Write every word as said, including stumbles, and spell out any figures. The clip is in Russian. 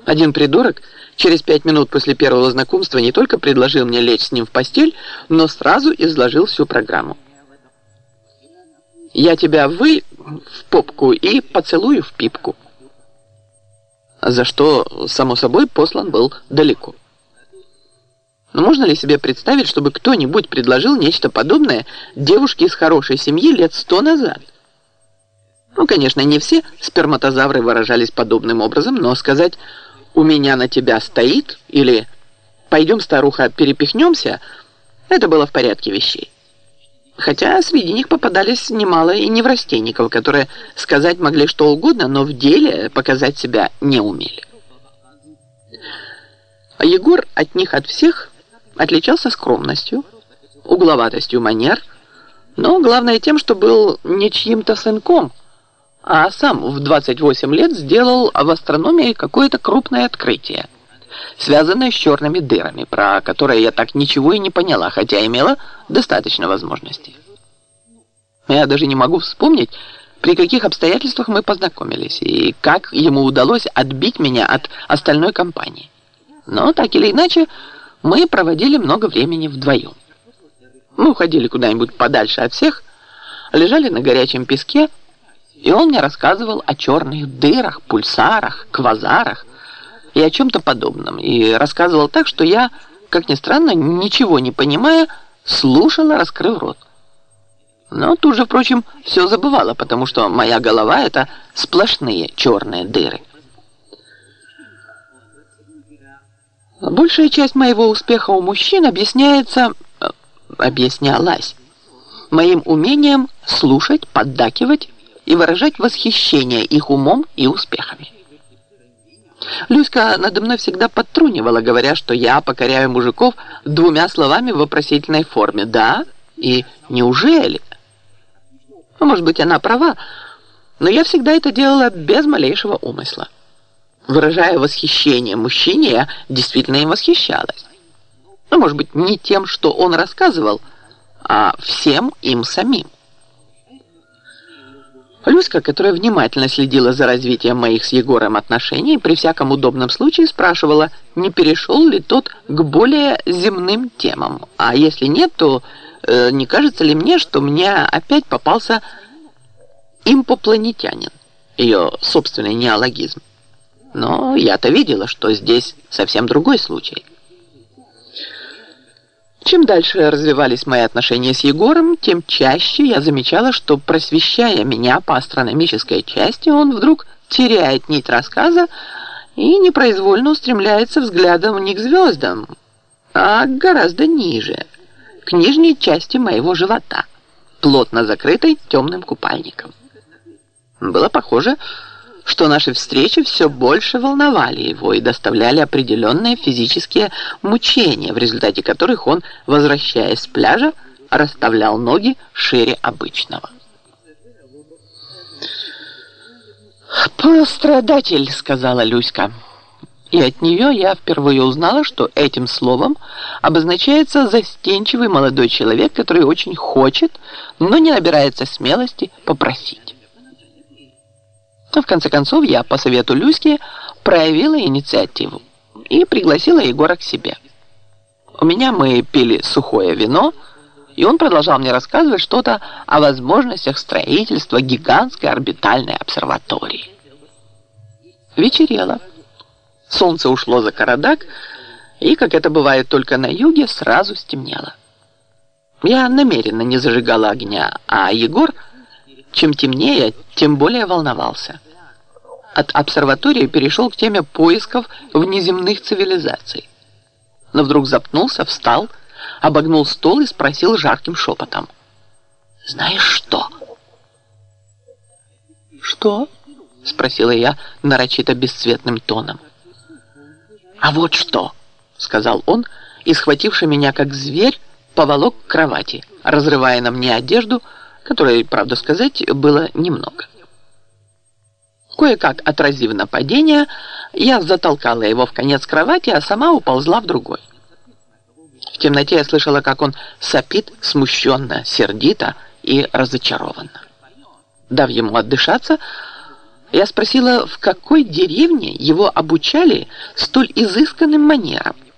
Один придурок через пять минут после первого знакомства не только предложил мне лечь с ним в постель, но сразу изложил всю программу. «Я тебя вы в попку и поцелую в пипку». За что, само собой, послан был далеко. Но можно ли себе представить, чтобы кто-нибудь предложил нечто подобное девушке из хорошей семьи лет сто назад? Ну, конечно, не все сперматозавры выражались подобным образом, но сказать «у меня на тебя стоит» или «пойдем, старуха, перепихнемся» — это было в порядке вещей. Хотя среди них попадались немало и неврастенников, которые сказать могли что угодно, но в деле показать себя не умели. А Егор от них от всех отличался скромностью, угловатостью манер, но главное тем, что был не чьим-то сынком, а сам в двадцать восемь лет сделал в астрономии какое-то крупное открытие, связанное с черными дырами, про которые я так ничего и не поняла, хотя имела достаточно возможностей. Я даже не могу вспомнить, при каких обстоятельствах мы познакомились и как ему удалось отбить меня от остальной компании. Но так или иначе, мы проводили много времени вдвоем. Мы уходили куда-нибудь подальше от всех, лежали на горячем песке, и он мне рассказывал о черных дырах, пульсарах, квазарах и о чем-то подобном. И рассказывал так, что я, как ни странно, ничего не понимая, слушала, раскрыв рот. Но тут же, впрочем, все забывала, потому что моя голова — это сплошные черные дыры. Большая часть моего успеха у мужчин объясняется, объяснялась, моим умением слушать, поддакивать и выражать восхищение их умом и успехами. Люська надо мной всегда подтрунивала, говоря, что я покоряю мужиков двумя словами в вопросительной форме «да» и «неужели?». Ну, может быть, она права, но я всегда это делала без малейшего умысла. Выражая восхищение мужчине, я действительно им восхищалась. Ну, может быть, не тем, что он рассказывал, а всем им самим. Люська, которая внимательно следила за развитием моих с Егором отношений, при всяком удобном случае спрашивала, не перешел ли тот к более земным темам. А если нет, то э, не кажется ли мне, что мне опять попался импопланетянин, ее собственный неологизм. Но я-то видела, что здесь совсем другой случай. Чем дальше развивались мои отношения с Егором, тем чаще я замечала, что, просвещая меня по астрономической части, он вдруг теряет нить рассказа и непроизвольно устремляется взглядом не к звездам, а гораздо ниже, к нижней части моего живота, плотно закрытой темным купальником. Было похоже, что наши встречи все больше волновали его и доставляли определенные физические мучения, в результате которых он, возвращаясь с пляжа, расставлял ноги шире обычного. «Пострадатель», — сказала Люська. И от нее я впервые узнала, что этим словом обозначается застенчивый молодой человек, который очень хочет, но не набирается смелости попросить. В конце концов, я по совету Люськи проявила инициативу и пригласила Егора к себе. У меня мы пили сухое вино, и он продолжал мне рассказывать что-то о возможностях строительства гигантской орбитальной обсерватории. Вечерело. Солнце ушло за Карадак, и, как это бывает только на юге, сразу стемнело. Я намеренно не зажигала огня, а Егор, чем темнее, тем более волновался. От обсерватории перешел к теме поисков внеземных цивилизаций. Но вдруг запнулся, встал, обогнул стол и спросил жарким шепотом: «Знаешь что?» «Что?» — спросила я нарочито бесцветным тоном. «А вот что!» — сказал он, и, схвативши меня как зверь, поволок к кровати, разрывая на мне одежду, которой, правда сказать, было немного. Кое-как отразив нападение, я затолкала его в конец кровати, а сама уползла в другой. В темноте я слышала, как он сопит смущенно, сердито и разочарованно. Дав ему отдышаться, Я спросила, в какой деревне его обучали столь изысканным манерам.